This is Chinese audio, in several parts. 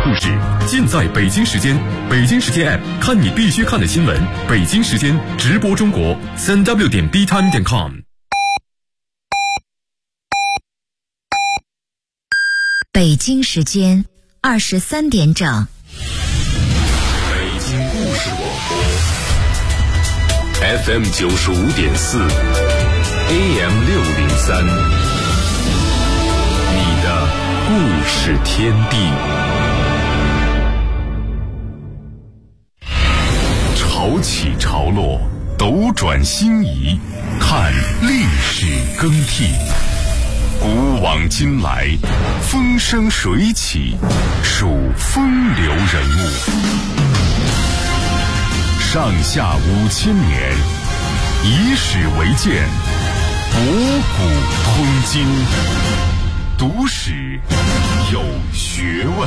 故事，尽在北京时间。北京时间 App 看你必须看的新闻。北京时间直播中国，3w.btime.com。 北京时间23点整。 北京故事广播 FM 95.4 AM 603，你的故事天地。潮起潮落，斗转星移，看历史更替。古往今来，风生水起，数风流人物。上下5000年，以史为鉴，博古通今，读史有学问。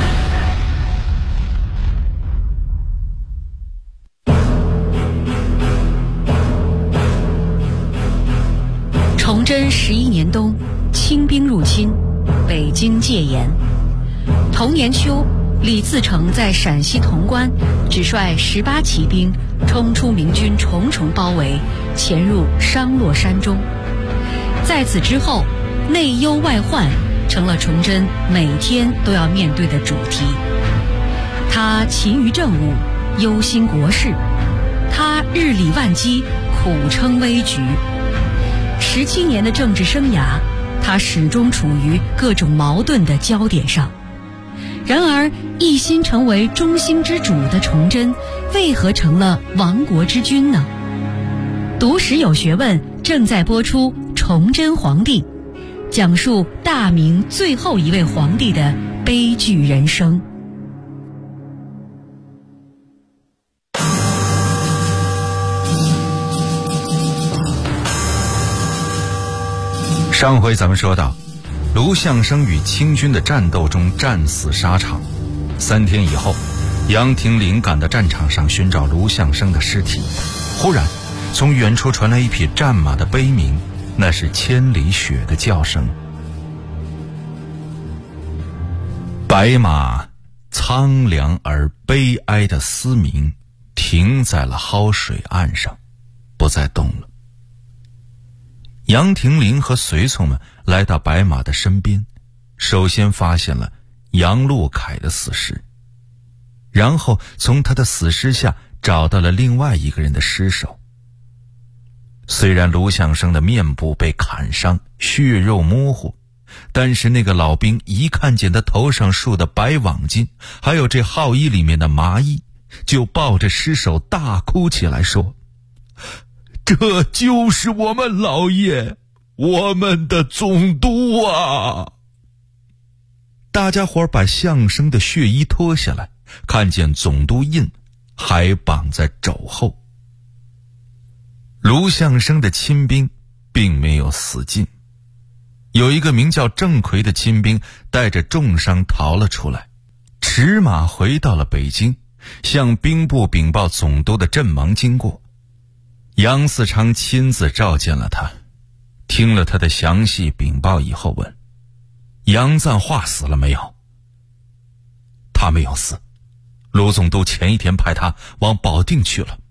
崇祯11年冬，清兵入侵，北京戒严。同年秋，李自成在陕西潼关只率18骑兵冲出明军重重包围，潜入商洛山中。在此之后，内忧外患成了崇祯每天都要面对的主题。他勤于政务，忧心国事，他日理万机，苦撑危局。17年的政治生涯，他始终处于各种矛盾的焦点上。然而，一心成为中兴之主的崇祯，为何成了亡国之君呢？读史有学问正在播出《崇祯皇帝》，讲述大明最后一位皇帝的悲剧人生。 上回咱们说到，卢象升与清军的战斗中战死沙场。3天以后，杨廷龄赶到战场上寻找卢象升的尸体。忽然，从远处传来一匹战马的悲鸣，那是千里雪的叫声。白马苍凉而悲哀的嘶鸣，停在了蒿水岸上，不再动了。杨廷龄和随从们来到白马的身边，首先发现了杨禄凯的死尸，然后从他的死尸下找到了另外一个人的尸首。虽然卢象升的面部被砍伤，血肉模糊，但是那个老兵一看见他头上竖的白网巾，还有这号衣里面的麻衣，就抱着尸首大哭起来，说：这就是我们老爷，我们的总督啊！大家伙把象升的血衣脱下来，看见总督印还绑在肘后。卢象升的亲兵并没有死尽，有一个名叫郑奎的亲兵带着重伤逃了出来，驰马回到了北京，向兵部禀报总督的阵亡经过。杨嗣昌亲自召见了他，听了他的详细禀报以后问：杨赞化死了没有？他没有死，卢总督前一天派他往保定去了。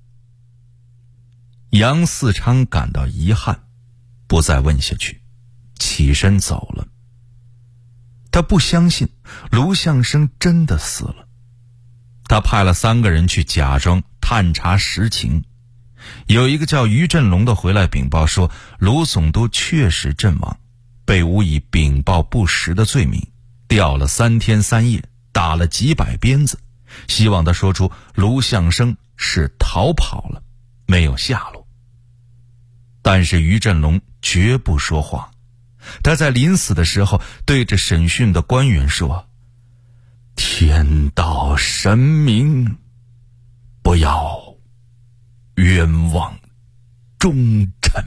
杨嗣昌感到遗憾，不再问下去，起身走了。他不相信卢象升真的死了，他派了3个人去假装探查实情。有一个叫于振龙的回来禀报说，卢总督确实阵亡，被诬以禀报不实的罪名，吊了3天3夜，打了几百鞭子，希望他说出卢象升是逃跑了，没有下落。但是于振龙绝不说谎，他在临死的时候对着审讯的官员说：天道神明，不要冤枉忠臣。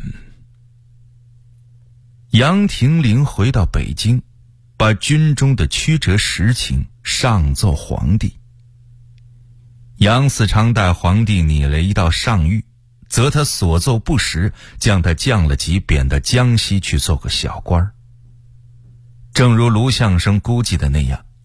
杨廷龄回到北京，把军中的曲折实情上奏皇帝。杨嗣昌待皇帝拟了一道上谕，责他所奏不实，将他降了级，贬到江西去做个小官。正如卢象升估计的那样，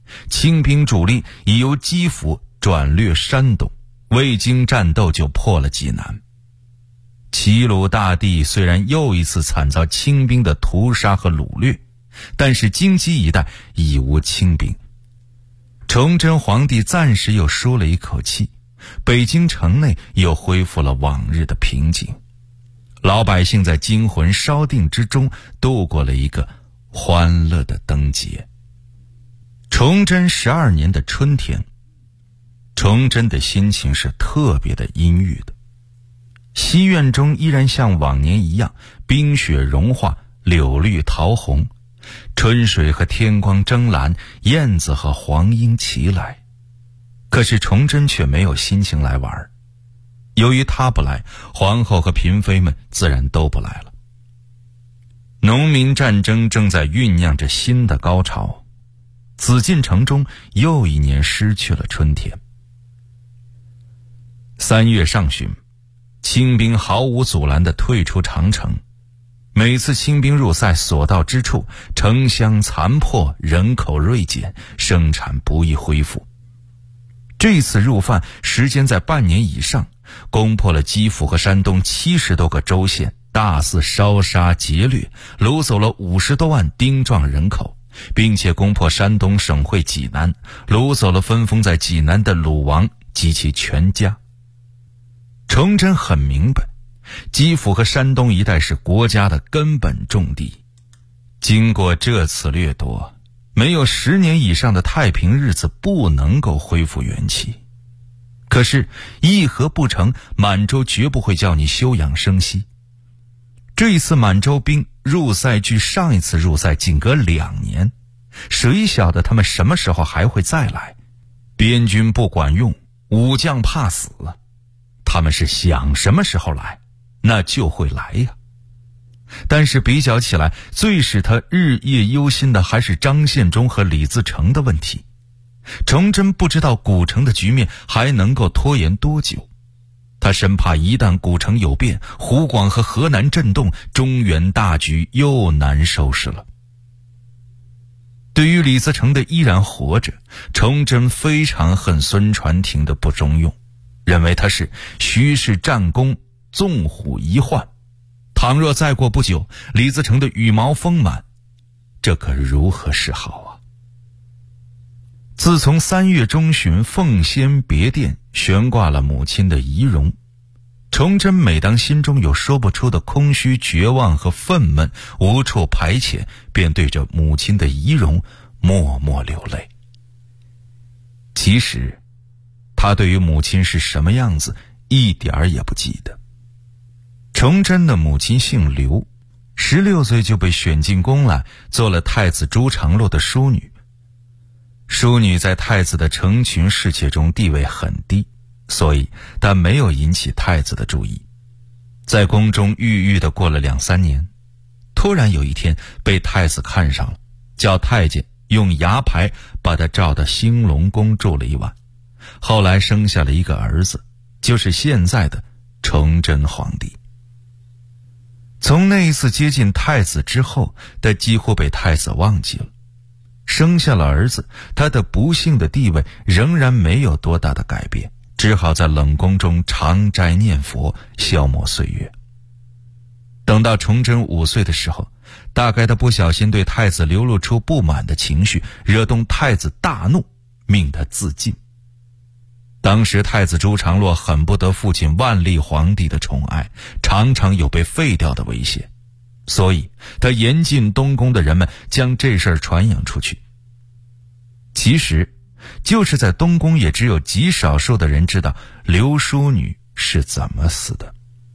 清兵主力已由基辅转掠山东，未经战斗就破了济南。齐鲁大地虽然又一次惨遭清兵的屠杀和掳掠，但是京畿一带已无清兵。崇祯皇帝暂时又舒了一口气，北京城内又恢复了往日的平静，老百姓在惊魂稍定之中度过了一个欢乐的灯节。崇祯12年的春天，崇祯的心情是特别的阴郁的。西院中依然像往年一样，冰雪融化，柳绿桃红，春水和天光争蓝，燕子和黄莺齐来。可是崇祯却没有心情来玩，由于他不来，皇后和嫔妃们自然都不来了。农民战争正在酝酿着新的高潮，紫禁城中又一年失去了春天。3月上旬，清兵毫无阻拦地退出长城。每次清兵入塞所到之处，城乡残破，人口锐减，生产不易恢复。这次入犯时间在半年以上，攻破了基辅和山东70多个州县，大肆烧杀劫掠，掳走了50多万丁壮人口，并且攻破山东省会济南，掳走了分封在济南的鲁王及其全家。崇祯很明白，基辅和山东一带是国家的根本重地，经过这次掠夺，没有10年以上的太平日子不能够恢复元气。可是议和不成，满洲绝不会叫你休养生息。这一次满洲兵入塞距上一次入塞仅隔2年，谁晓得他们什么时候还会再来？边军不管用，武将怕死，他们是想什么时候来，那就会来呀。但是比较起来，最使他日夜忧心的还是张献忠和李自成的问题。崇祯不知道古城的局面还能够拖延多久，他生怕一旦古城有变，湖广和河南震动，中原大局又难收拾了。对于李自成的依然活着，崇祯非常恨孙传庭的不中用，认为他是虚是战功，纵虎一患。倘若再过不久，李自成的羽毛丰满，这可如何是好啊？自从3月中旬奉先别殿悬挂了母亲的遗容，崇祯每当心中有说不出的空虚、绝望和愤懑无处排遣，便对着母亲的遗容默默流泪。其实他对于母亲是什么样子一点儿也不记得。崇祯的母亲姓刘，16岁就被选进宫来，做了太子朱常洛的淑女。淑女在太子的成群侍妾中地位很低，所以她没有引起太子的注意。在宫中郁郁地过了2-3年，突然有一天被太子看上了，叫太监用牙牌把她召到兴隆宫住了1晚，后来生下了一个儿子，就是现在的崇祯皇帝。从那一次接近太子之后，他几乎被太子忘记了。生下了儿子，他的不幸的地位仍然没有多大的改变，只好在冷宫中长斋念佛，消磨岁月。等到崇祯5岁的时候，大概他不小心对太子流露出不满的情绪，惹动太子大怒，命他自尽。当时太子朱常洛很不得父亲万历皇帝的宠爱，常常有被废掉的危险，所以他严禁东宫的人们将这事儿传扬出去。其实就是在东宫也只有极少数的人知道刘淑女是怎么死的。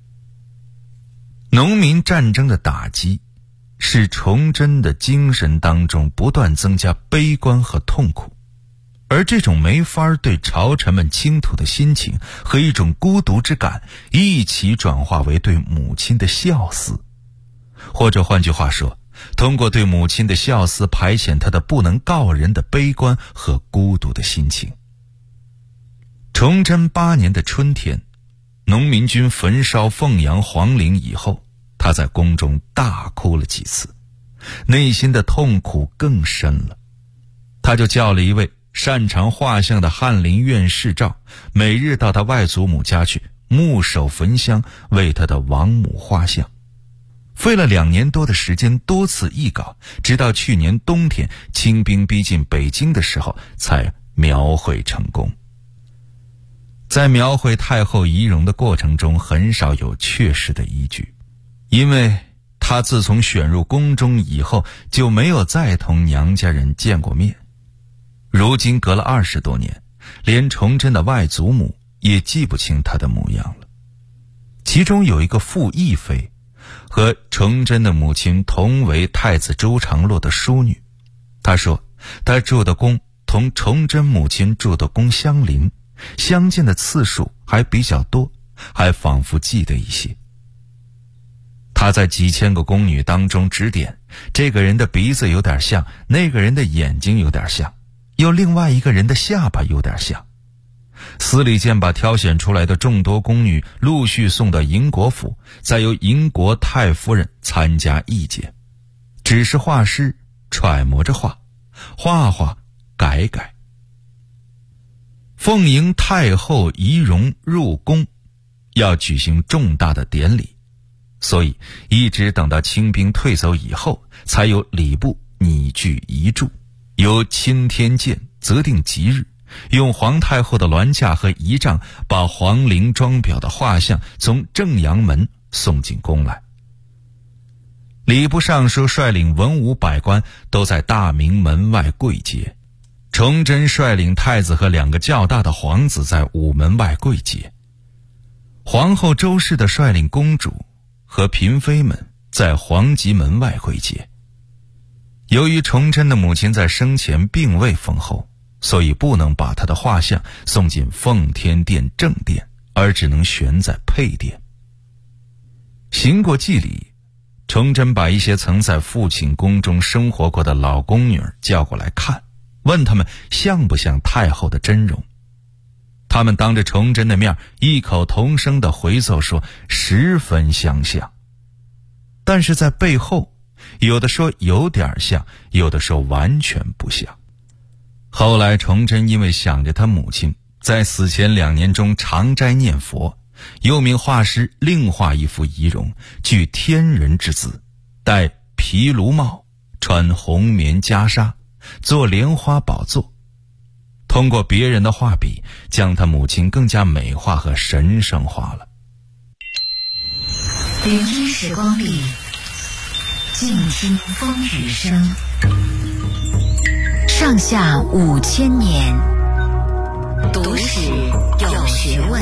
农民战争的打击使崇祯的精神当中不断增加悲观和痛苦，而这种没法对朝臣们倾吐的心情和一种孤独之感一起转化为对母亲的孝思，或者换句话说，通过对母亲的孝思排遣他的不能告人的悲观和孤独的心情。崇祯8年的春天，农民军焚烧凤阳皇陵以后，他在宫中大哭了几次，内心的痛苦更深了。 他就叫了一位擅长画像的翰林院士照，每日到他外祖母家去木手焚香，为他的亡母画像。费了2年多的时间，多次议稿，直到去年冬天清兵逼近北京的时候，才描绘成功。在描绘太后仪容的过程中，很少有确实的依据，因为他自从选入宫中以后，就没有再同娘家人见过面。如今隔了20多年，连崇祯的外祖母也记不清他的模样了。其中有一个傅义妃，和崇祯的母亲同为太子周长洛的淑女。她说，她住的宫同崇祯母亲住的宫相邻，相见的次数还比较多，还仿佛记得一些。她在几千个宫女当中指点，这个人的鼻子有点像，那个人的眼睛有点像，又另外一个人的下巴有点像。司礼监把挑选出来的众多宫女陆续送到宁国府，再由宁国太夫人参加意见，只是画师揣摩着画，画画改改。奉迎太后仪容入宫，要举行重大的典礼，所以一直等到清兵退走以后，才由礼部拟具遗嘱，由钦天监择定吉日，用皇太后的銮驾和仪仗，把皇陵装裱的画像从正阳门送进宫来。礼部尚书率领文武百官都在大明门外跪谒，崇祯率领太子和2个较大的皇子在午门外跪谒，皇后周氏的率领公主和嫔妃们在皇极门外跪谒。由于崇祯的母亲在生前并未封后，所以不能把他的画像送进奉天殿正殿，而只能悬在配殿。行过祭礼，崇祯把一些曾在父亲宫中生活过的老宫女叫过来看，问他们像不像太后的真容。他们当着崇祯的面异口同声地回奏说十分相像，但是在背后有的说有点像，有的说完全不像。后来崇祯因为想着他母亲在死前2年中常斋念佛，又命画师另画一幅仪容，具天人之姿，戴毗卢帽，穿红棉袈裟，做莲花宝座，通过别人的画笔将他母亲更加美化和神圣化了。 聆听时光里，静听风雨声，上下5000年，读史有学问。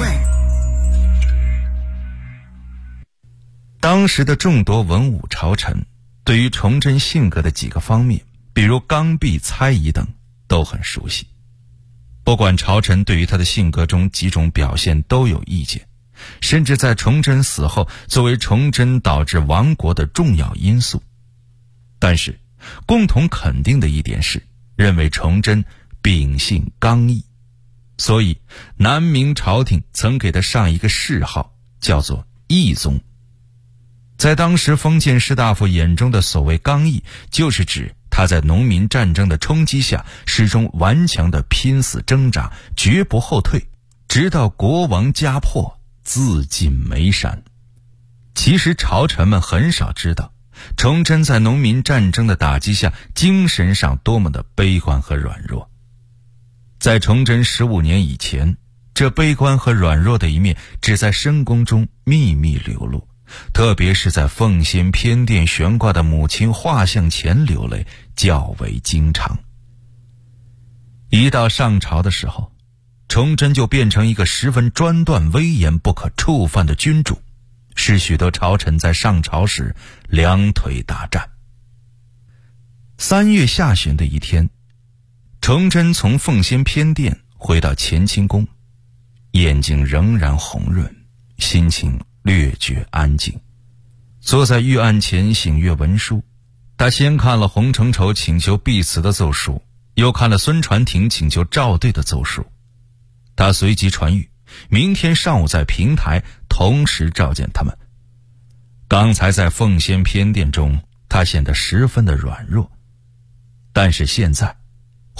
当时的众多文武朝臣对于崇祯性格的几个方面，比如刚愎猜疑等，都很熟悉。不管朝臣对于他的性格中几种表现都有意见，甚至在崇祯死后作为崇祯导致亡国的重要因素，但是共同肯定的一点是认为崇祯秉性刚毅，所以南明朝廷曾给他上一个谥号，叫做义宗。在当时封建士大夫眼中的所谓刚毅，就是指他在农民战争的冲击下始终顽强地拼死挣扎，绝不后退，直到国亡家破，自尽眉山。其实朝臣们很少知道崇祯在农民战争的打击下精神上多么的悲观和软弱。在崇祯15年以前，这悲观和软弱的一面只在深宫中秘密流露，特别是在奉先偏殿悬挂的母亲画像前流泪较为经常。一到上朝的时候，崇祯就变成一个十分专断威严不可触犯的君主，使许多朝臣在上朝时两腿打颤。3月下旬的一天，崇祯从奉先偏殿回到乾清宫，眼睛仍然红润，心情略觉安静，坐在御案前省阅文书。他先看了洪承畴请求避辞的奏书，又看了孙传庭请求召对的奏书。他随即传谕，明天上午在平台同时召见他们。刚才在奉先偏殿中，他显得十分的软弱，但是现在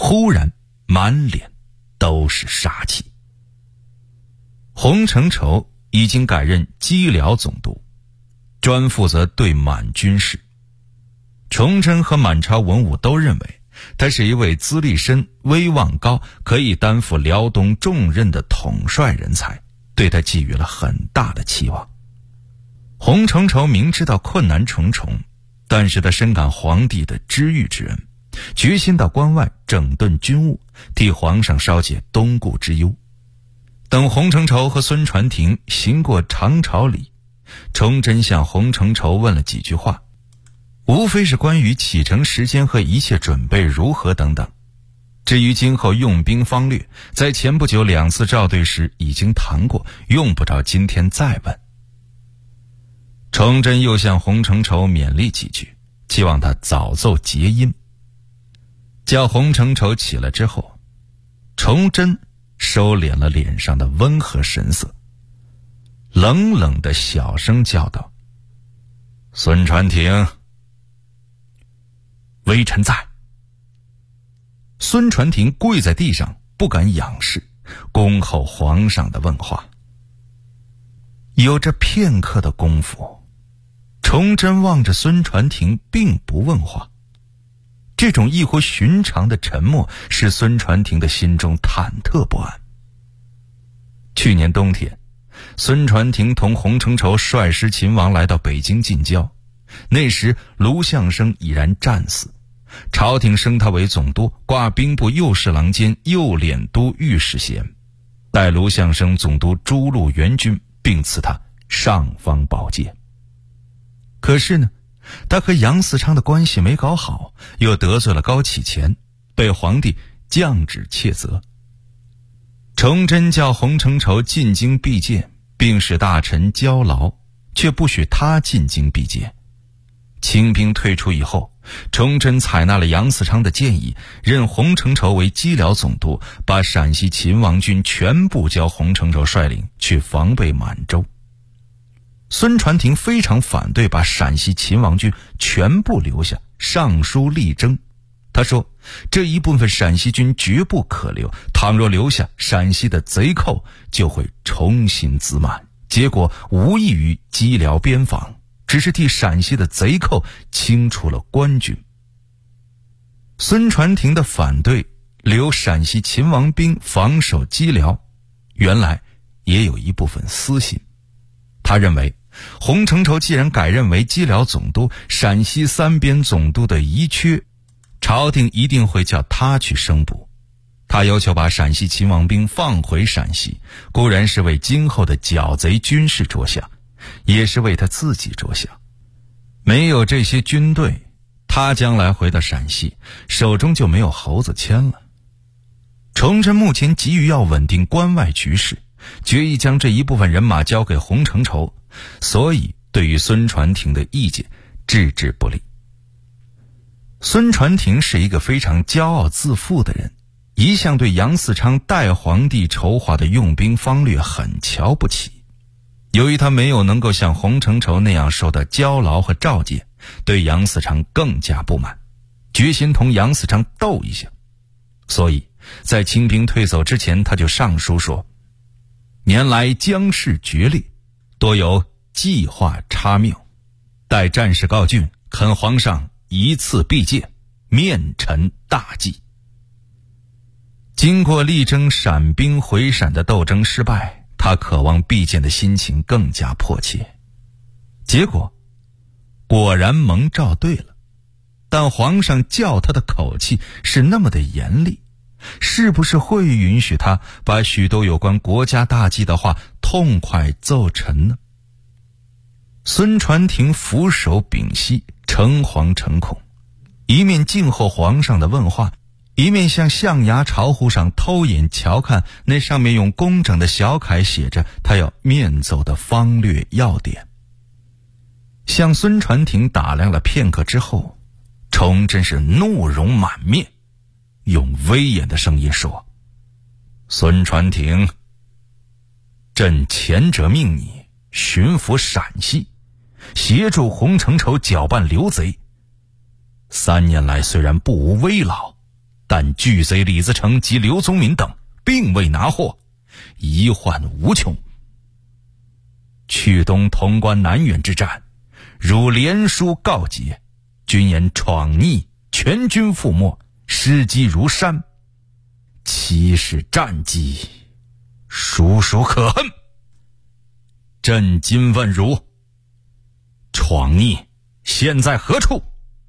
忽然满脸都是杀气。洪承畴已经改任蓟辽总督，专负责对满军事。崇祯和满朝文武都认为他是一位资历深、威望高，可以担负辽东重任的统帅人才，对他寄予了很大的期望。洪承畴明知道困难重重，但是他深感皇帝的知遇之恩，决心到关外整顿军务，替皇上稍解东顾之忧。等洪承畴和孙传庭行过长朝礼，崇祯向洪承畴问了几句话，无非是关于启程时间和一切准备如何等等。至于今后用兵方略，在前不久2次校对时已经谈过，用不着今天再问。崇祯又向洪承畴勉励几句，期望他早奏节音。叫洪承畴起了之后，崇祯收敛了脸上的温和神色，冷冷地小声叫道：“孙传庭，微臣在。”孙传庭跪在地上，不敢仰视，恭候皇上的问话。有着片刻的功夫，崇祯望着孙传庭，并不问话。这种异乎寻常的沉默使孙传庭的心中忐忑不安。去年冬天，孙传庭同洪承畴率师秦王来到北京近郊，那时卢象升已然战死，朝廷升他为总督，挂兵部右侍郎兼右敛都御史衔，待卢象升总督诸路援军，并赐他尚方宝剑。可是呢，他和杨嗣昌的关系没搞好，又得罪了高启乾，被皇帝降旨切责。崇祯叫洪承畴进京避见，并使大臣交劳，却不许他进京避见。清兵退出以后，崇祯采纳了杨嗣昌的建议，任洪承畴为蓟辽总督，把陕西秦王军全部交洪承畴率领去防备满洲。孙传庭非常反对把陕西秦王军全部留下，上书力争。他说，这一部分陕西军绝不可留，倘若留下，陕西的贼寇就会重新滋满，结果无异于蓟辽边防，只是替陕西的贼寇清除了官军。孙传庭的反对留陕西秦王兵防守蓟辽，原来也有一部分私心。他认为洪承畴既然改任为蓟辽总督，陕西3边总督的遗缺，朝廷一定会叫他去升补。他要求把陕西秦王兵放回陕西，固然是为今后的剿贼军事着想，也是为他自己着想。没有这些军队，他将来回到陕西，手中就没有猴子签了。崇祯目前急于要稳定关外局势，决意将这一部分人马交给洪承畴，所以对于孙传庭的意见置之不理。孙传庭是一个非常骄傲自负的人，一向对杨嗣昌代皇帝筹划的用兵方略很瞧不起。由于他没有能够像洪承畴那样受到交劳和召见，对杨嗣昌更加不满，决心同杨嗣昌斗一下。所以在清兵退走之前，他就上书说，年来疆事决裂，多有计划差谬，待战事告竣，恳皇上一次必见，面陈大计。经过力争陕兵回陕的斗争失败，他渴望必见的心情更加迫切。结果果然蒙召对了，但皇上叫他的口气是那么的严厉，是不是会允许他把许多有关国家大计的话痛快奏陈呢？孙传庭俯首屏息，诚惶诚恐，一面静候皇上的问话，一面向象牙朝壶上偷眼瞧看那上面用工整的小楷写着他要面奏的方略要点。向孙传庭打量了片刻之后，崇祯是怒容满面，用威严的声音说，孙传庭，朕前者命你巡抚陕西，协助洪承畴搅拌刘贼，3年来虽然不无危劳， 但巨贼李自成及刘宗敏等并未拿获，遗患无穷。去东潼关南远之战，如连书告捷，军言闯逆，全军覆没，尸积如山，其是战绩，属属可恨。朕今问汝，闯逆现在何处？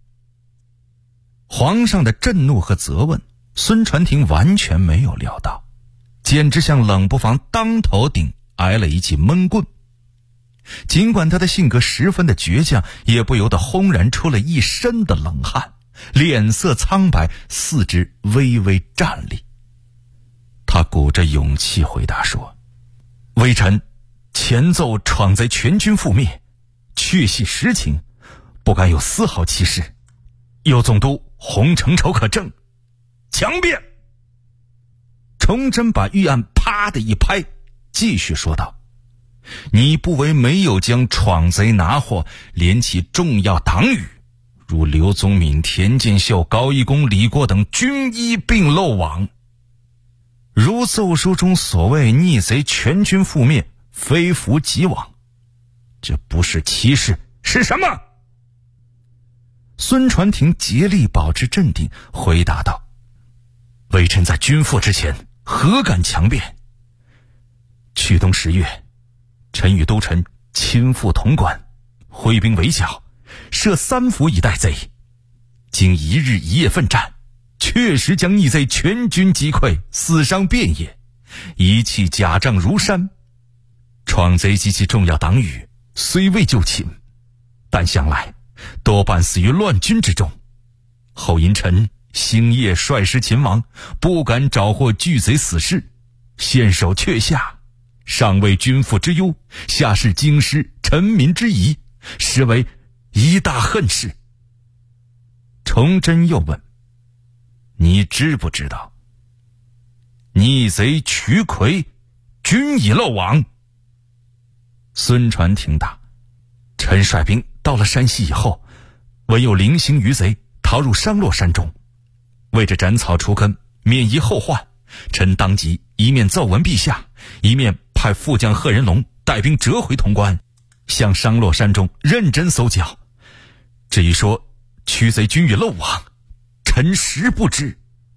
皇上的震怒和责问，孙传庭完全没有料到，简直像冷不防当头顶挨了一记闷棍。尽管他的性格十分的倔强，也不由得轰然出了一身的冷汗，脸色苍白，四肢微微战栗。他鼓着勇气回答说：微臣前奏闯贼全军覆灭，确系实情，不敢有丝毫欺事。右总督洪承畴可证，强辩。崇祯把御案啪的一拍，继续说道：你不为没有将闯贼拿获，连其重要党羽如刘宗敏、田建秀、高一公、李过等均一并漏网，如奏书中所谓逆贼全军覆灭，非福即亡，这不是欺事是什么？孙传庭竭力保持镇定，回答道：微臣在军赴之前何敢强辩？去冬10月，臣与都臣亲赴潼关，挥兵围剿，设3伏以待贼，经1日1夜奋战，确实将逆贼全军击溃，死伤遍野，一气甲仗如山。闯贼及其重要党羽虽未就擒，但想来多半死于乱军之中。后因臣星夜率师勤王，不敢找获巨贼死士，陷守阙下，上为君父之忧，下是京师臣民之疑，实为一大恨事。崇祯又问：你知不知道逆贼瞿逵均已漏网？孙传庭答：臣率兵到了山西以后，闻有零星余贼逃入商洛山中，为着斩草除根，免夷后患，臣当即一面奏闻陛下，一面派副将贺仁龙带兵折回潼关，向商洛山中认真搜剿。至于说驱贼均已漏网，臣实不知。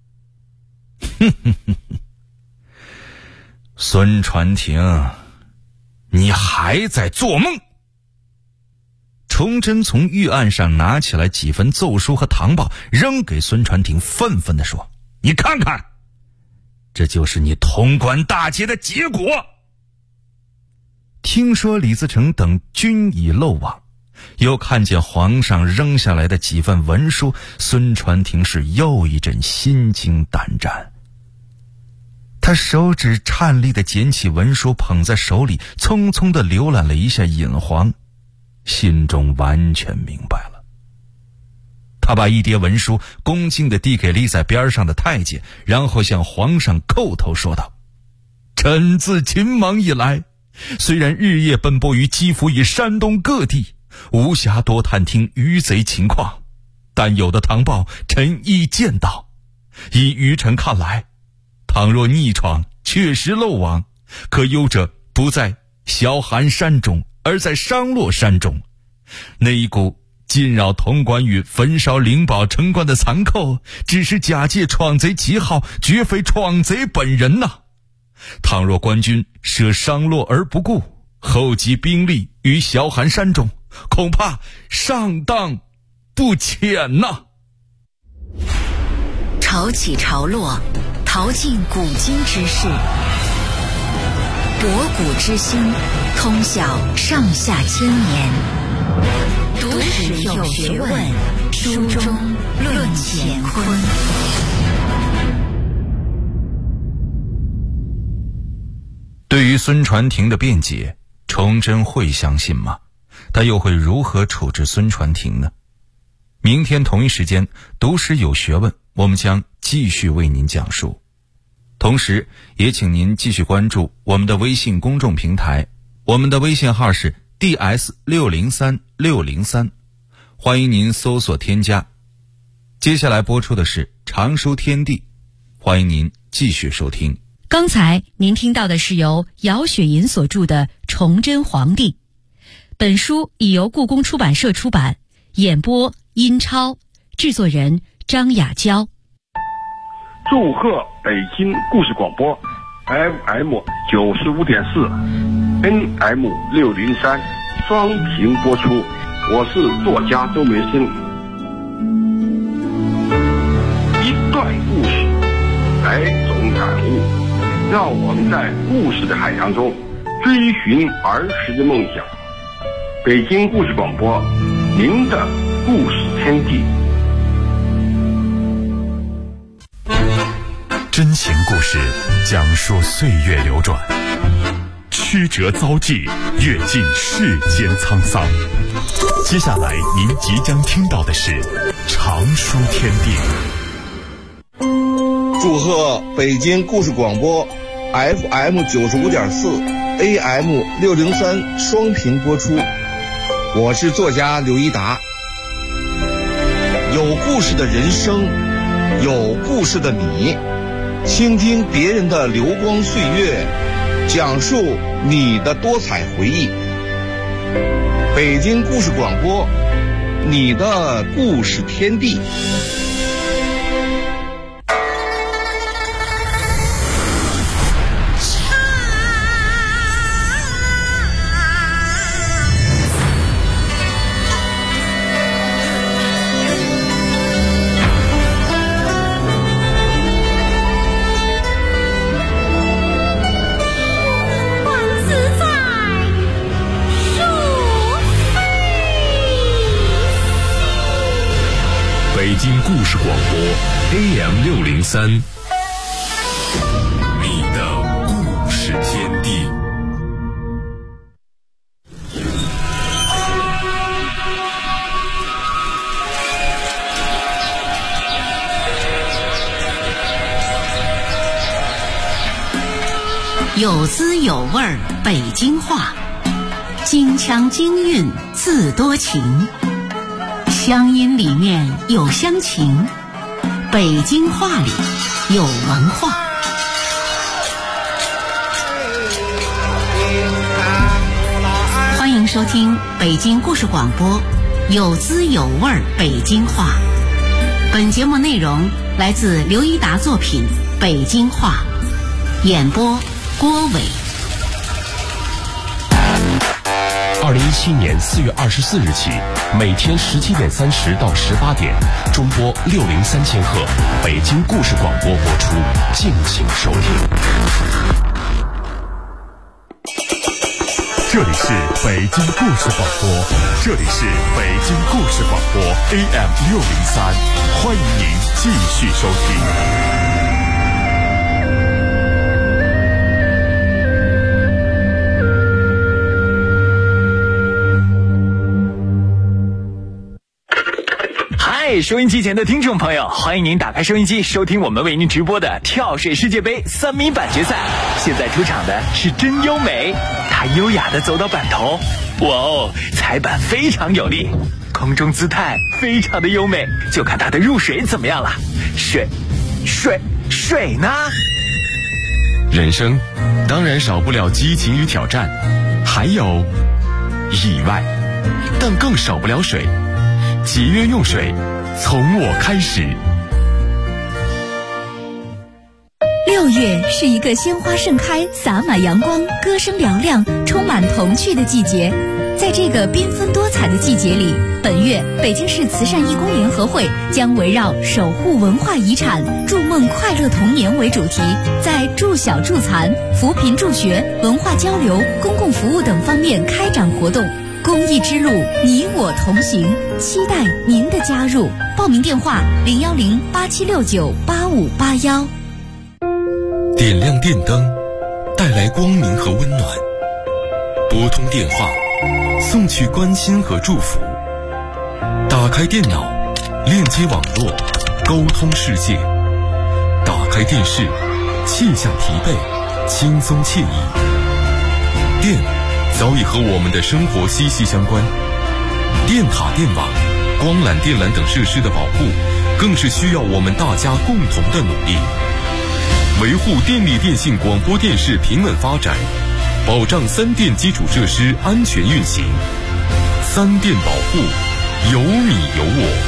孙传庭，你还在做梦！崇祯从御案上拿起来几份奏书和堂报，扔给孙传庭，愤愤地说：你看看，这就是你潼关大捷的结果。听说李自成等均已漏网，又看见皇上扔下来的几份文书，孙传庭是又一阵心惊胆战。他手指颤栗地捡起文书，捧在手里，匆匆地浏览了一下引黄，心中完全明白了。他把一叠文书恭敬地递给立在边上的太监，然后向皇上叩头说道：臣自秦王以来，虽然日夜奔波于基辅与山东各地，无暇多探听余贼情况，但有的堂报臣亦见到。依余臣看来，倘若逆闯确实漏网，可忧者不在小寒山中，而在商洛山中。那一股进扰潼关与焚烧灵宝城关的残寇，只是假借闯贼旗号，绝非闯贼本人呐。倘若官军舍商洛而不顾，后集兵力于小寒山中，恐怕上当不浅呐。 潮起潮落，淘尽古今之事，博古之心，通晓上下千年。读史有学问，书中论乾坤。 对于孙传庭的辩解，崇祯会相信吗？他又会如何处置孙传庭呢？明天同一时间，读史有学问，我们将继续为您讲述。同时也请您继续关注我们的微信公众平台，我们的微信号是 DS603603，欢迎您搜索添加。 接下来播出的是常书天地，欢迎您继续收听。 刚才您听到的是由姚雪银所著的《崇祯皇帝》，本书已由故宫出版社出版，演播殷超，制作人张雅娇。 祝贺北京故事广播 FM 95.4 NM 603双屏播出，我是作家周梅生。一段故事，百种感悟，让我们在故事的海洋中追寻儿时的梦想。北京故事广播，您的故事天地。 真情故事，讲述岁月流转，曲折遭际，阅尽世间沧桑。接下来您即将听到的是常书天地。 祝贺北京故事广播 FM 95.4 AM 603双屏播出，我是作家刘一达。有故事的人生，有故事的你，倾听别人的流光岁月，讲述你的多彩回忆。北京故事广播，你的故事天地。 北京故事广播 AM 603，你的故事天地。 有滋有味儿北京话，京腔京韵字多情，乡音里面有乡情，北京话里有文化。欢迎收听北京故事广播，有滋有味儿北京话。本节目内容来自刘一达作品《北京话》，演播郭伟。 2017年4月24日起，每天17点30到18点，中波603千赫，北京故事广播播出，敬请收听。 这里是北京故事广播，这里是北京故事广播 AM 603，欢迎您继续收听。 收音机前的听众朋友，欢迎您打开收音机，收听我们为您直播的跳水世界杯3米板决赛。现在出场的是真优美，她优雅地走到板头，哇哦，踩板非常有力，空中姿态非常的优美，就看她的入水怎么样了。水呢？ 人生当然少不了激情与挑战，还有意外，但更少不了水。节约用水，从我开始。 6月是一个鲜花盛开、洒满阳光、歌声嘹亮、充满童趣的季节。在这个缤纷多彩的季节里，本月北京市慈善义工联合会将围绕守护文化遗产、筑梦快乐童年为主题，在助小助残、扶贫助学、文化交流、公共服务等方面开展活动。公益之路，你我同行，期待您的加入。报名电话010-8769-8581。 点亮电灯，带来光明和温暖；拨通电话，送去关心和祝福；打开电脑，链接网络，沟通世界；打开电视，卸下疲惫，轻松惬意。电早已和我们的生活息息相关，电塔、电网、光缆、电缆等设施的保护更是需要我们大家共同的努力。维护电力电信广播电视平稳发展，保障3电基础设施安全运行。3电保护，有你有我。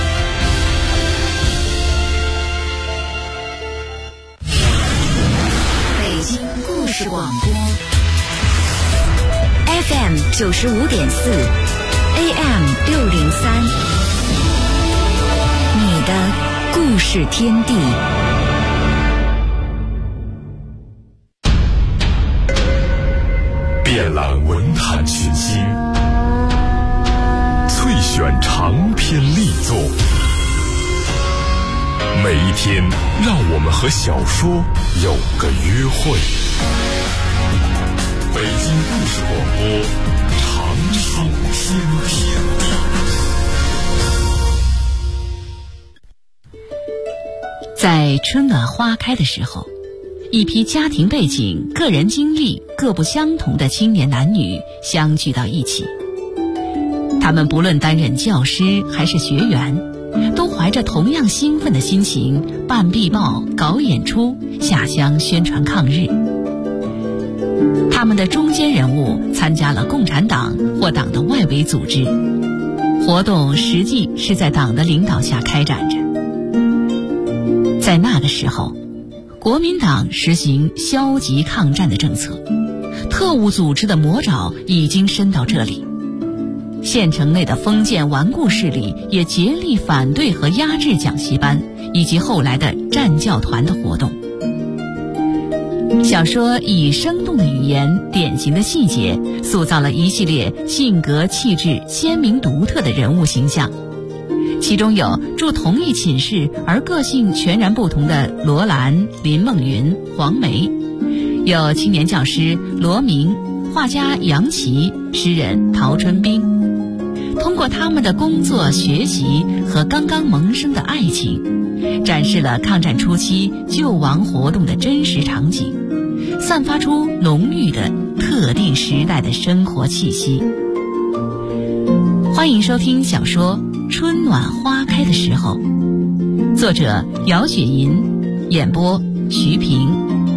北京故事广播 FM 95.4 AM 603，你的故事天地。 遍览文坛群星，萃选长篇力作，每一天让我们和小说有个约会。北京故事广播，长寿天地。 在春暖花开的时候，一批家庭背景、个人经历各不相同的青年男女相聚到一起。他们不论担任教师还是学员，都怀着同样兴奋的心情办壁报、搞演出，下乡宣传抗日。他们的中坚人物参加了共产党或党的外围组织，活动实际是在党的领导下开展着。在那个时候，国民党实行消极抗战的政策，特务组织的魔爪已经伸到这里。县城内的封建顽固势力也竭力反对和压制讲习班以及后来的战教团的活动。小说以生动的语言、典型的细节，塑造了一系列性格气质鲜明独特的人物形象。其中有住同一寝室而个性全然不同的罗兰、林梦云、黄梅，有青年教师罗明、画家杨琦、诗人陶春冰。通过他们的工作、学习和刚刚萌生的爱情，展示了抗战初期救亡活动的真实场景，散发出浓郁的特定时代的生活气息。欢迎收听小说《春暖花开的时候》，作者姚雪银，演播徐平。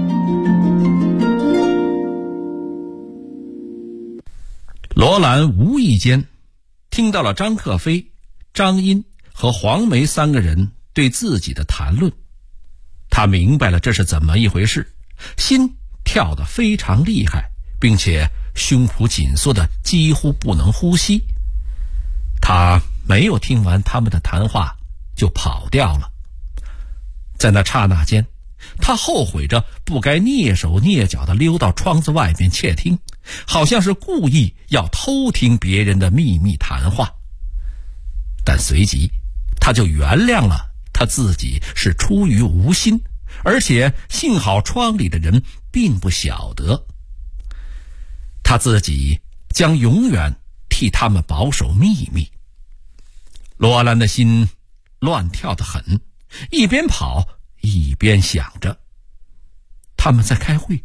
罗兰无意间听到了张克飞、张英和黄梅3个人对自己的谈论，他明白了这是怎么一回事，心跳得非常厉害，并且胸脯紧缩得几乎不能呼吸。他没有听完他们的谈话就跑掉了。在那刹那间，他后悔着不该蹑手蹑脚地溜到窗子外面窃听，好像是故意要偷听别人的秘密谈话。但随即他就原谅了他自己是出于无心，而且幸好窗里的人并不晓得。他自己将永远替他们保守秘密。罗兰的心乱跳得很，一边跑一边想着，他们在开会，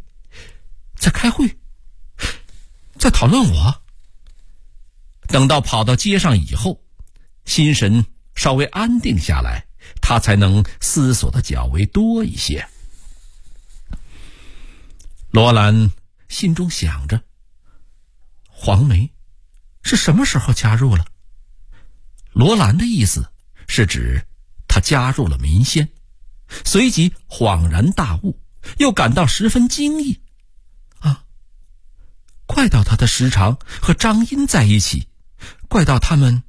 在讨论我。等到跑到街上以后，心神稍微安定下来，他才能思索的较为多一些。罗兰心中想着，黄梅是什么时候加入了？罗兰的意思是指他加入了民先，随即恍然大悟，又感到十分惊异。怪到他的时常和张英在一起，怪到他们。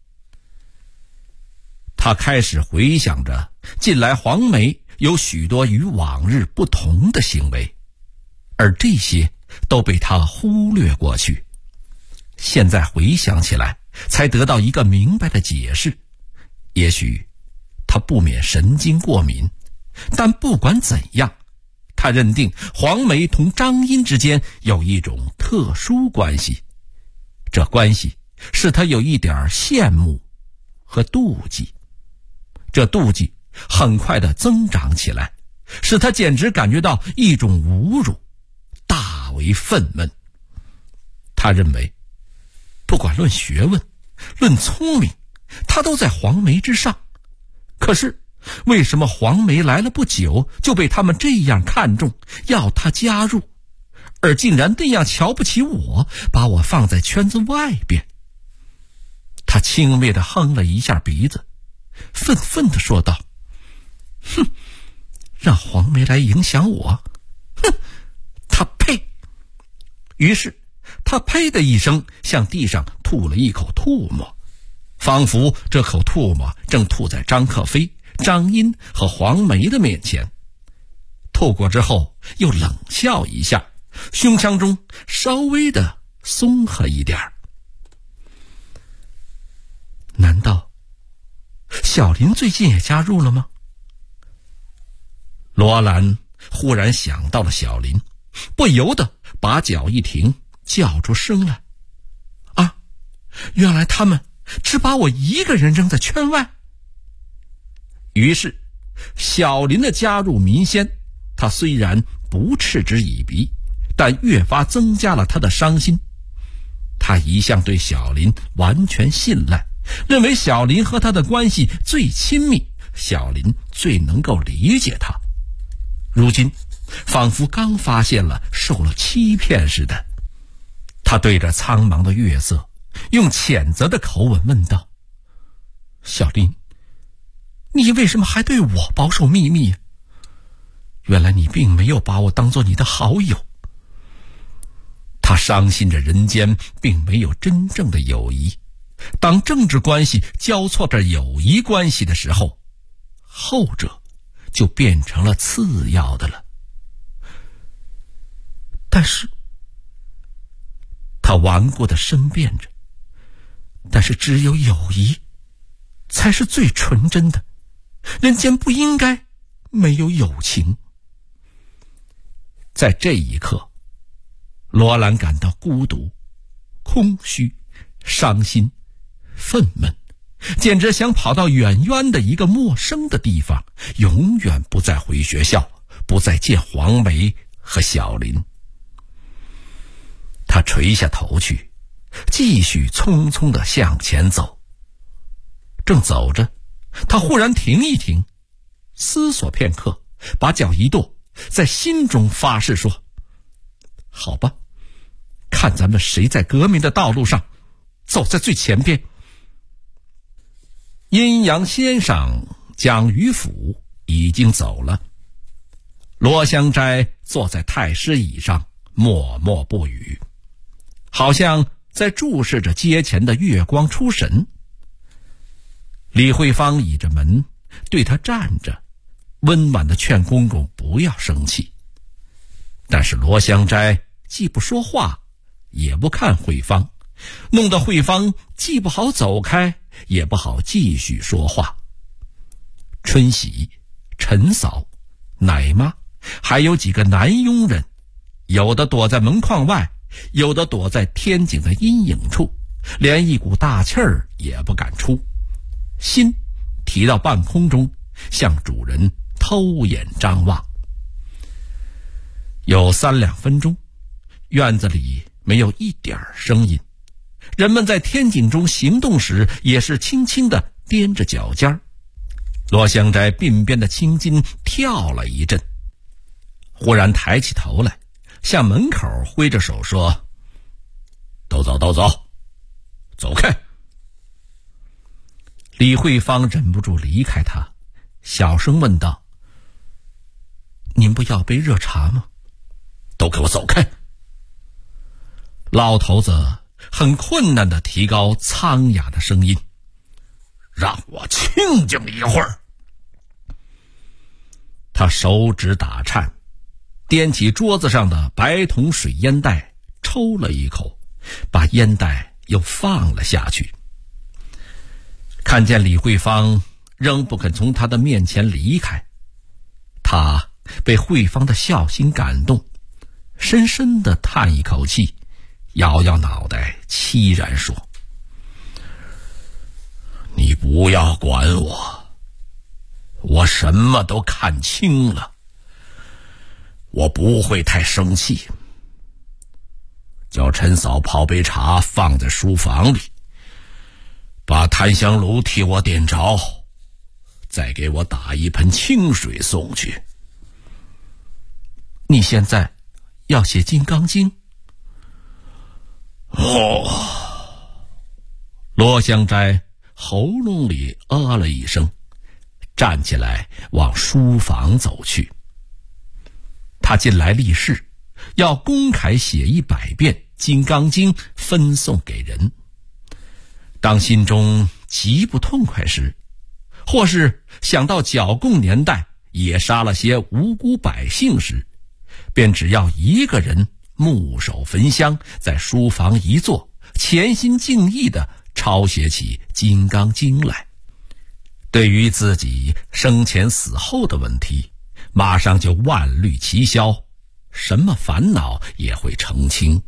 他开始回想着近来黄梅有许多与往日不同的行为，而这些都被他忽略过去。现在回想起来，才得到一个明白的解释。也许他不免神经过敏，但不管怎样，他认定黄梅同张英之间有一种特殊关系，这关系使他有一点羡慕和妒忌。这妒忌很快地增长起来，使他简直感觉到一种侮辱，大为愤懑。他认为不管论学问论聪明，他都在黄梅之上， 可是为什么黄梅来了不久就被他们这样看重，要她加入，而竟然那样瞧不起我，把我放在圈子外边？他轻蔑地哼了一下鼻子，愤愤地说道：哼，让黄梅来影响我，哼，他配！于是他呸的一声向地上吐了一口唾沫，仿佛这口唾沫正吐在张克飞、张英和黄梅的面前。吐过之后又冷笑一下，胸腔中稍微的松和一点。难道小林最近也加入了吗？罗兰忽然想到了小林，不由得把脚一停，叫出声来：啊，原来他们只把我一个人扔在圈外。于是小林的加入民先，他虽然不嗤之以鼻，但越发增加了他的伤心。他一向对小林完全信赖，认为小林和他的关系最亲密，小林最能够理解他。如今仿佛刚发现了受了欺骗似的，他对着苍茫的月色用谴责的口吻问道：小林，你为什么还对我保守秘密？原来你并没有把我当作你的好友。他伤心着人间并没有真正的友谊，当政治关系交错着友谊关系的时候，后者就变成了次要的了。但是他顽固地申辩着，但是只有友谊才是最纯真的，人间不应该没有友情。在这一刻，罗兰感到孤独、空虚、伤心、愤懑，简直想跑到远远的一个陌生的地方，永远不再回学校，不再见黄梅和小林。他垂下头去，继续匆匆地向前走。正走着，他忽然停一停，思索片刻，把脚一跺，在心中发誓说：好吧，看咱们谁在革命的道路上走在最前边。阴阳先生蒋于甫已经走了，罗香斋坐在太师椅上默默不语，好像在注视着街前的月光出神。李慧芳倚着门对他站着，温婉地劝公公不要生气。但是罗香斋既不说话，也不看慧芳，弄得慧芳既不好走开，也不好继续说话。春喜、陈嫂、奶妈还有几个男佣人，有的躲在门框外，有的躲在天井的阴影处，连一股大气儿也不敢出，心提到半空中，向主人偷眼张望。有3-2分钟，院子里没有一点声音，人们在天井中行动时也是轻轻地踮着脚尖儿。罗香斋鬓边的青筋跳了一阵，忽然抬起头来，向门口挥着手说：都走都走，走开。李慧芳忍不住离开他，小声问道：您不要杯热茶吗？都给我走开。老头子很困难地提高苍哑的声音：让我清静一会儿。他手指打颤，掂起桌子上的白铜水烟袋，抽了一口，把烟袋又放了下去。看见李慧芳仍不肯从他的面前离开，他被慧芳的孝心感动，深深地叹一口气，摇摇脑袋，凄然说：你不要管我，我什么都看清了，我不会太生气。叫陈嫂泡杯茶放在书房里，把檀香炉替我点着， 再给我打一盆清水送去。你现在要写《金刚经》？罗香斋喉咙里了一声，站起来往书房走去。他进来立誓，要公开写100遍《金刚经》，分送给人。当心中极不痛快时，或是想到剿共年代也杀了些无辜百姓时，便只要一个人木手焚香，在书房一坐，潜心静意地抄写起《金刚经》来。对于自己生前死后的问题，马上就万虑齐消，什么烦恼也会澄清。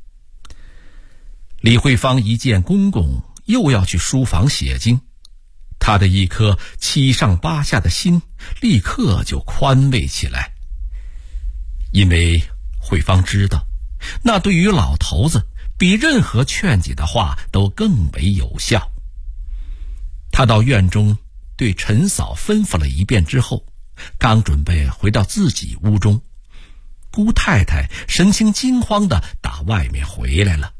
李慧芳一见公公又要去书房写经，他的一颗七上八下的心立刻就宽慰起来。因为慧芳知道，那对于老头子比任何劝解的话都更为有效。他到院中对陈嫂吩咐了一遍之后，刚准备回到自己屋中，姑太太神情惊慌地打外面回来了。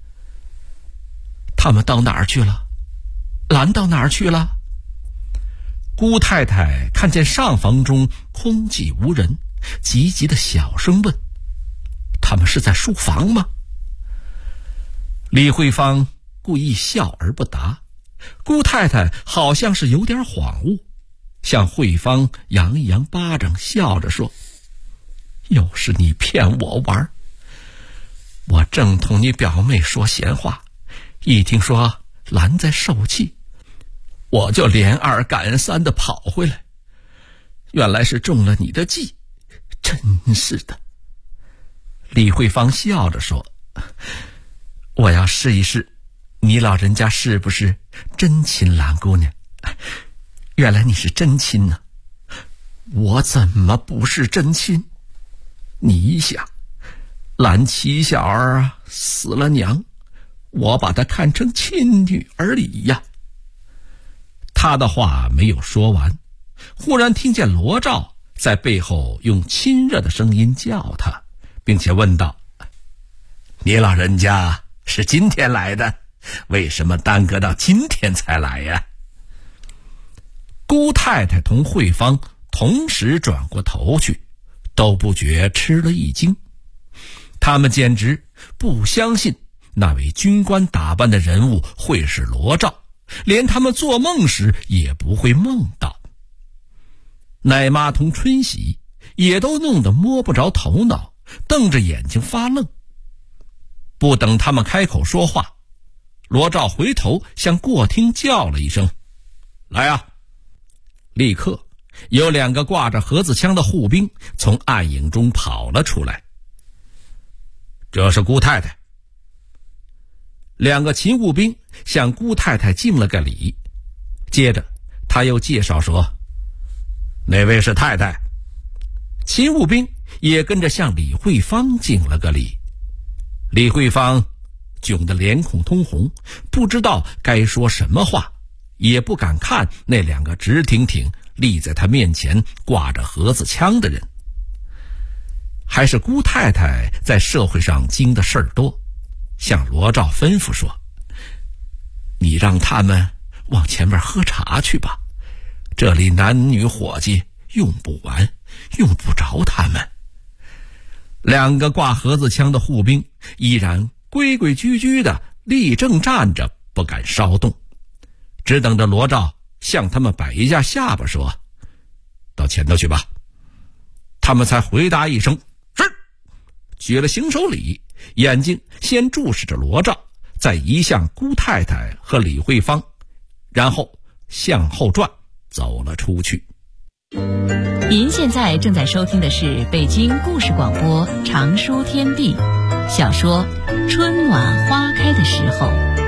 他们到哪儿去了？兰到哪儿去了？姑太太看见上房中空寂无人，急急地小声问：他们是在书房吗？李慧芳故意笑而不答，姑太太好像是有点恍悟，向慧芳扬一扬巴掌，笑着说：又是你骗我玩，我正同你表妹说闲话，一听说兰在受气，我就连2赶3的跑回来，原来是中了你的计，真是的。李慧芳笑着说：我要试一试你老人家是不是真亲兰姑娘，原来你是真亲呢。我怎么不是真亲？你想，兰七小儿死了娘，我把她看成亲女儿一样。他的话没有说完，忽然听见罗兆在背后用亲热的声音叫他，并且问道：你老人家是今天来的，为什么耽搁到今天才来呀？姑太太同慧芳同时转过头去，都不觉吃了一惊。他们简直不相信那位军官打扮的人物会是罗兆，连他们做梦时也不会梦到。奶妈同春喜也都弄得摸不着头脑，瞪着眼睛发愣。不等他们开口说话，罗兆回头向过厅叫了一声：来啊！立刻有2个挂着盒子枪的护兵从暗影中跑了出来。这是姑太太。2个勤务兵向姑太太敬了个礼，接着他又介绍说：那位是太太。勤务兵也跟着向李慧芳敬了个礼。李慧芳窘得脸孔通红，不知道该说什么话，也不敢看那2个直挺挺立在他面前挂着盒子枪的人。还是姑太太在社会上经的事儿多，向罗兆吩咐说：你让他们往前面喝茶去吧，这里男女伙计用不完，用不着他们。2个挂盒子枪的护兵依然规规矩矩的立正站着，不敢稍动，只等着罗兆向他们摆一下下巴说：到前头去吧。他们才回答一声是，举了行手礼，眼睛先注视着罗兆，再移向姑太太和李慧芳，然后向后转走了出去。 您现在正在收听的是北京故事广播长书天地小说《春暖花开的时候》。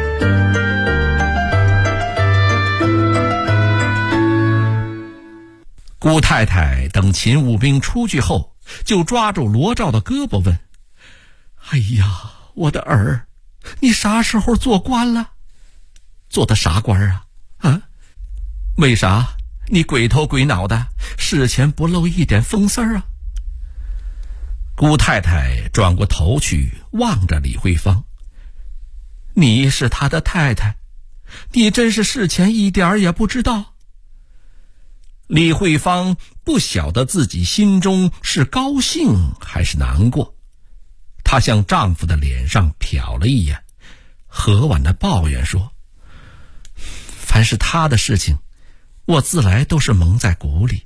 姑太太等勤务兵出去后，就抓住罗兆的胳膊问：哎呀，我的儿，你啥时候做官了？做的啥官啊？啊？为啥你鬼头鬼脑的，事前不露一点风丝啊！姑太太转过头去望着李慧芳，你是他的太太，你真是事前一点也不知道。李慧芳不晓得自己心中是高兴还是难过，她向丈夫的脸上瞟了一眼，和婉的抱怨说，凡是他的事情，我自来都是蒙在鼓里。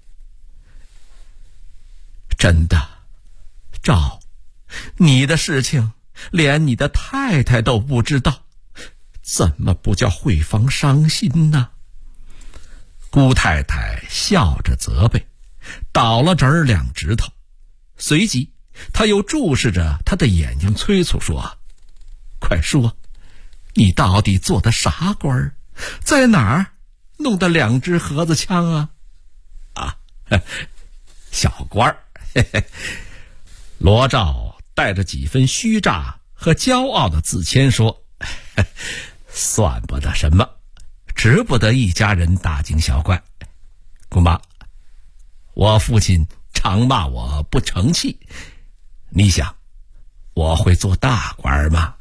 真的，赵，你的事情连你的太太都不知道，怎么不叫慧芳伤心呢？姑太太笑着责备，倒了这两指头，随即她又注视着他的眼睛催促说，快说，你到底做的啥官儿，在哪儿弄的2支盒子枪啊？啊，小官儿。罗兆带着几分虚诈和骄傲的自谦说，算不得什么，值不得一家人大惊小怪。姑妈，我父亲常骂我不成器，你想我会做大官吗？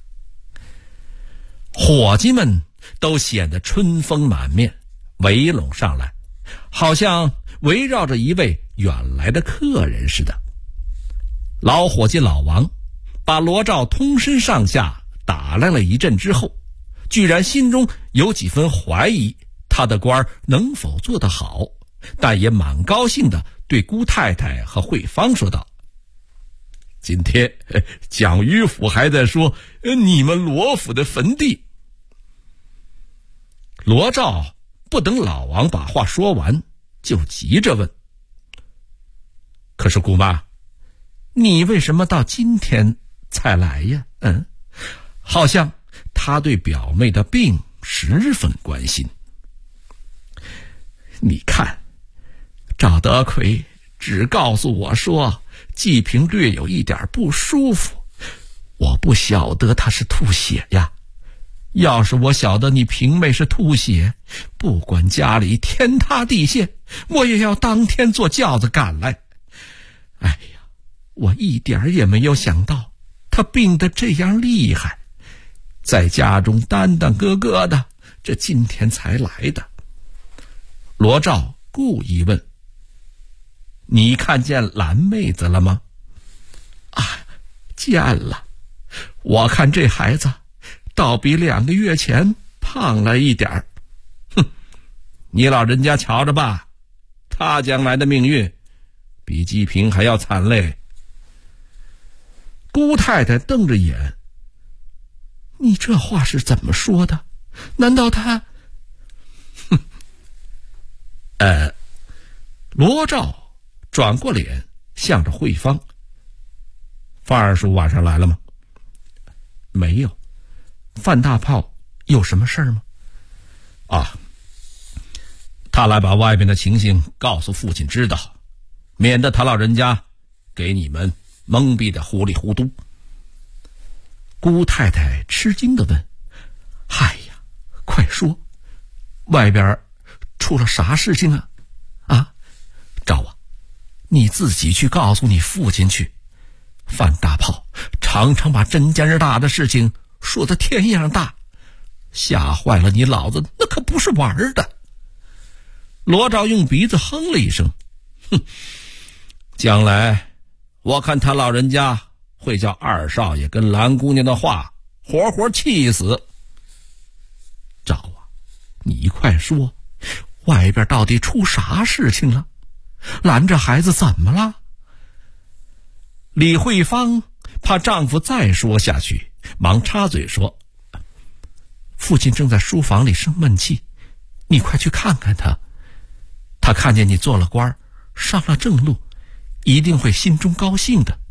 伙计们都显得春风满面，围拢上来，好像围绕着一位远来的客人似的。老伙计老王把罗兆通身上下打量了一阵之后，居然心中有几分怀疑他的官能否做得好，但也蛮高兴地对姑太太和慧芳说道，今天蒋于府还在说你们罗府的坟地。罗兆不等老王把话说完，就急着问，可是姑妈，你为什么到今天才来呀？好像他对表妹的病十分关心。你看，赵德奎只告诉我说季平略有一点不舒服，我不晓得他是吐血呀。要是我晓得你平妹是吐血，不管家里天塌地陷，我也要当天坐轿子赶来。哎呀，我一点也没有想到他病得这样厉害，在家中单单咯咯的，这今天才来的。罗兆故意问，你看见蓝妹子了吗？啊，见了。我看这孩子倒比2个月前胖了一点儿。哼，你老人家瞧着吧，他将来的命运比季平还要惨烈。姑太太瞪着眼，你这话是怎么说的？难道他……罗兆转过脸向着慧芳，范二叔晚上来了吗？没有。范大炮有什么事吗？啊，他来把外边的情形告诉父亲知道，免得他老人家给你们蒙蔽的糊里糊涂。姑太太吃惊地问，哎呀，快说，外边出了啥事情啊？啊，赵啊，你自己去告诉你父亲去。范大炮常常把针尖大的事情说得天一样大，吓坏了你老子，那可不是玩的。罗兆用鼻子哼了一声，哼，将来我看他老人家会叫二少爷跟蓝姑娘的话活活气死。赵啊，你快说，外边到底出啥事情了？拦着孩子怎么了？李慧芳怕丈夫再说下去，忙插嘴说，父亲正在书房里生闷气，你快去看看他。他看见你做了官，上了正路，一定会心中高兴的。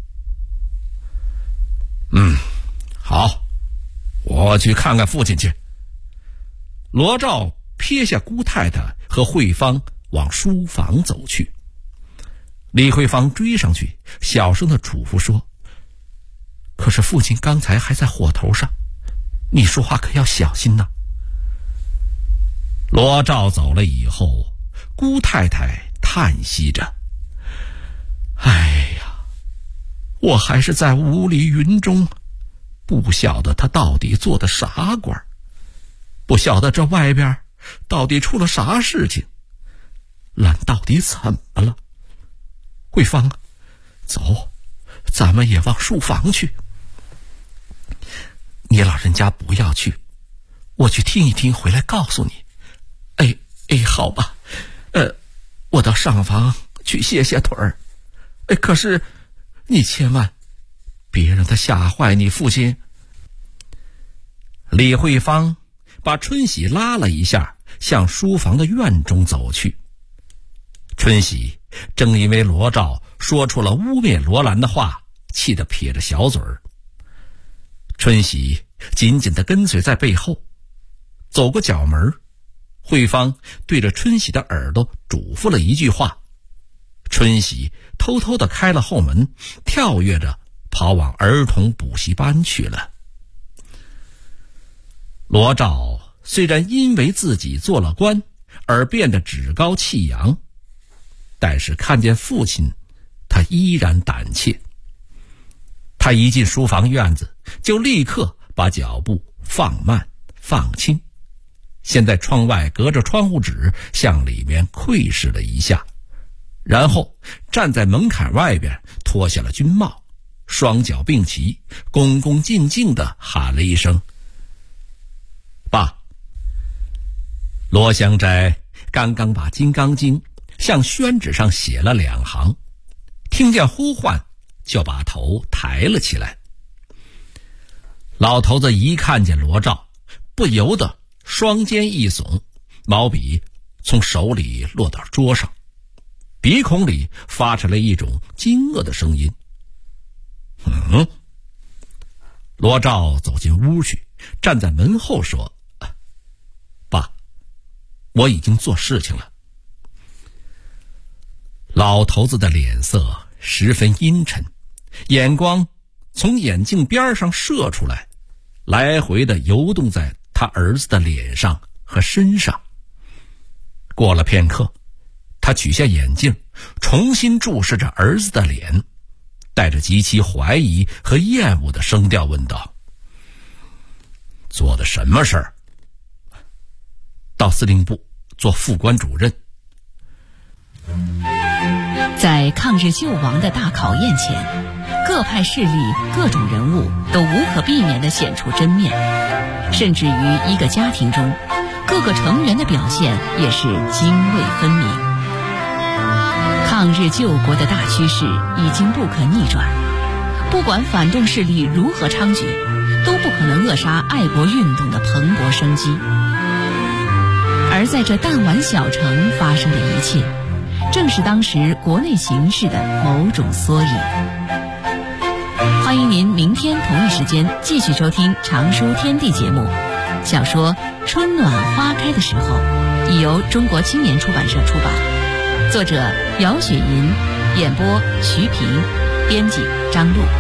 好，我去看看父亲去。罗兆撇下姑太太和慧芳往书房走去。李慧芳追上去，小声的嘱咐说，可是父亲刚才还在火头上，你说话可要小心呐。罗兆走了以后， 姑太太叹息着：“哎呀，我还是在雾里云中，不晓得他到底做的啥官，不晓得这外边到底出了啥事情，兰到底怎么了？慧芳，走，咱们也往书房去。你老人家不要去，我去听一听，回来告诉你。好吧，我到上房去歇歇腿儿。可是你千万别让他吓坏你父亲。”李慧芳把春喜拉了一下，向书房的院中走去。春喜正因为罗照说出了污蔑罗兰的话，气得撇着小嘴儿。春喜紧紧地跟随在背后，走过角门，慧芳对着春喜的耳朵嘱咐了一句话，春喜偷偷地开了后门，跳跃着跑往儿童补习班去了。罗照虽然因为自己做了官而变得趾高气扬，但是看见父亲，他依然胆怯。他一进书房院子，就立刻把脚步放慢放轻，先在窗外隔着窗户纸向里面窥视了一下，然后站在门槛外边脱下了军帽，双脚并齐，恭恭敬敬地喊了一声：“爸。”罗香斋刚刚把《金刚经》向宣纸上写了2行，听见呼唤，就把头抬了起来。老头子一看见罗照，不由得双肩一耸，毛笔从手里落到桌上，鼻孔里发出了一种惊愕的声音。罗照走进屋去，站在门后说：“爸，我已经做事情了。”老头子的脸色十分阴沉，眼光从眼镜边上射出来，来回的游动在他儿子的脸上和身上。过了片刻，他取下眼镜，重新注视着儿子的脸，带着极其怀疑和厌恶的声调问道：“做的什么事儿？”“到司令部做副官主任。” 在抗日救亡的大考验前，各派势力、各种人物都无可避免地显出真面，甚至于一个家庭中，各个成员的表现也是泾渭分明。抗日救国的大趋势已经不可逆转，不管反动势力如何猖獗，都不可能扼杀爱国运动的蓬勃生机。而在这弹丸小城发生的一切，正是当时国内形势的某种缩影。欢迎您明天同一时间继续收听《常书天地》节目。小说《春暖花开的时候》已由中国青年出版社出版，作者姚雪银，演播徐平，编辑张璐。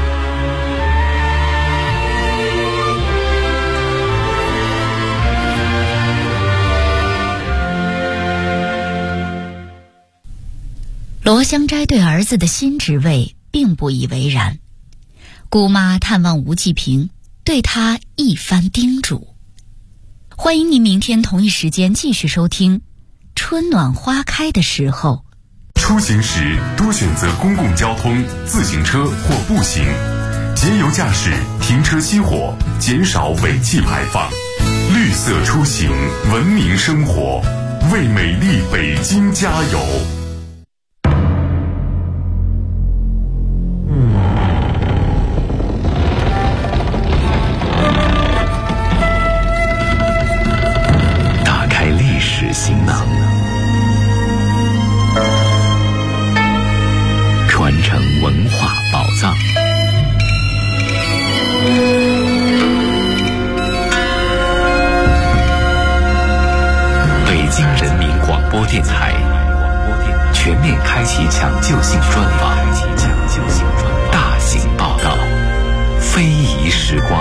罗香斋对儿子的新职位并不以为然，姑妈探望吴继平，对他一番叮嘱。欢迎您明天同一时间继续收听《春暖花开的时候》。 出行时多选择公共交通、自行车或步行，节油驾驶，停车熄火，减少尾气排放。绿色出行，文明生活，为美丽北京加油！ 打开历史行囊，传承文化宝藏。北京人民广播电台全面开启抢救性专访，大型报道，非遗时光。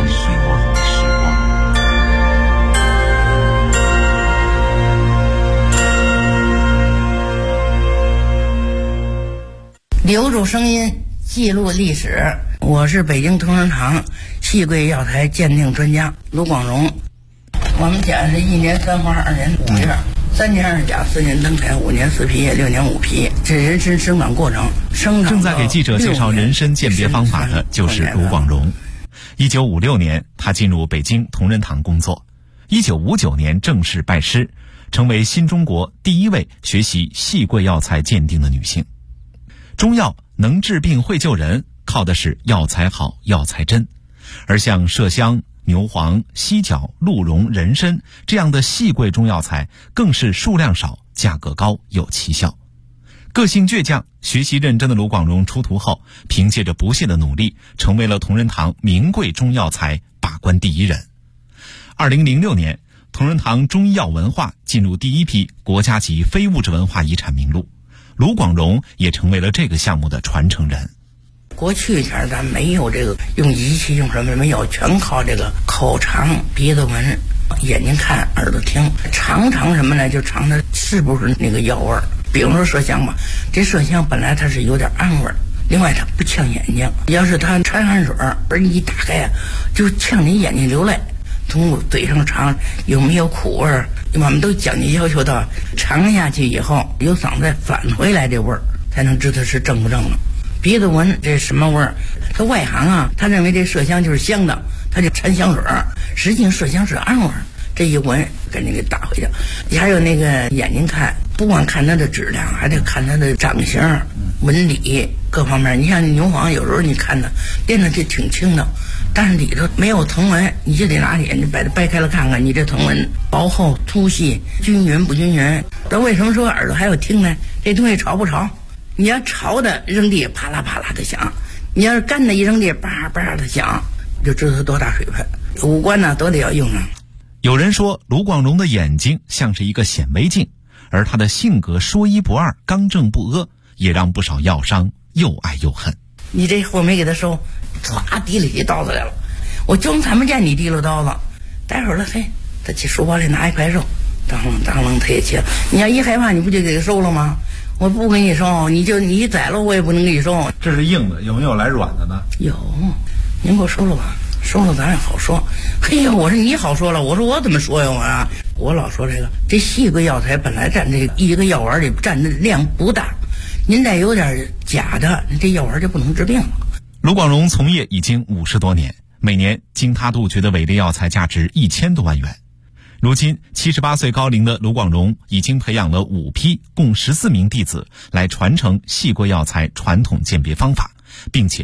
留住声音，记录历史。我是北京同仁堂细桂药材鉴定专家卢广荣。我们家是1年3花2年5月，3年2甲4年登台5年4批6年5批，这人参生长过程。 正在给记者介绍人参鉴别方法的就是卢广荣。1956年，他进入北京同仁堂工作。1959年正式拜师，成为新中国第一位学习细桂药材鉴定的女性。中药能治病会救人，靠的是药材好药材真，而像麝香、牛黄、犀角、鹿茸、人参这样的细桂中药材更是数量少、价格高、有奇效。个性倔强、学习认真的卢广荣出徒后，凭借着不懈的努力，成为了同仁堂名贵中药材把关第一人。2006年，同仁堂中医药文化进入第一批国家级非物质文化遗产名录，卢广荣也成为了这个项目的传承人。 过去前咱没有这个用仪器用什么没有，全靠这个口尝、鼻子闻、眼睛看、耳朵听，尝什么呢？就尝它是不是那个药味儿。比如说麝香吧，这麝香本来它是有点暗味儿，另外它不呛眼睛，要是它掺汗水而你一打开啊，就呛你眼睛流泪。从嘴上尝有没有苦味儿，我们都讲究要求到尝下去以后由嗓子返回来这味儿，才能知道是正不正了。鼻子闻这什么味儿？他外行啊，他认为这麝香就是香的，他就掺香水儿，实际上麝香是暗味儿。这一闻赶紧给打回去。还有那个眼睛看，不光看它的质量，还得看它的长相、纹理各方面。你像牛黄，有时候你看它变得就挺轻的，但是里头没有藤纹，你就得拿眼睛把它掰开了看看，你这藤纹薄厚、粗细、均匀不均匀。那为什么说耳朵还要听呢？这东西潮不潮？你要潮的扔地啪啦啪啦的响，你要是干的一扔地叭叭的响，就知道它多大水分。五官呢都得要用上。 有人说卢广荣的眼睛像是一个显微镜，而他的性格说一不二、刚正不阿，也让不少药商又爱又恨。 你这货没给他收，唰提了起刀子来了，我就看不见你提了刀子。待会儿了，嘿，他去书包里拿一块肉，当啷当啷他也切。你要一害怕，你不就给他收了吗？我不给你收，你宰了我也不能给你收。 这是硬的，有没有来软的呢？ 有，您给我收了吧。收了咱也好说。嘿呀，我说你好说了，我说我怎么说呀？我老说这细桂药材本来占这一个药丸里占的量不大，您再有点假的，这药丸就不能治病了。 卢广荣从业已经50多年，每年经他杜绝的伪劣药材价值1000多万元。如今78岁高龄的卢广荣已经培养了5批共14名弟子来传承细桂药材传统鉴别方法，并且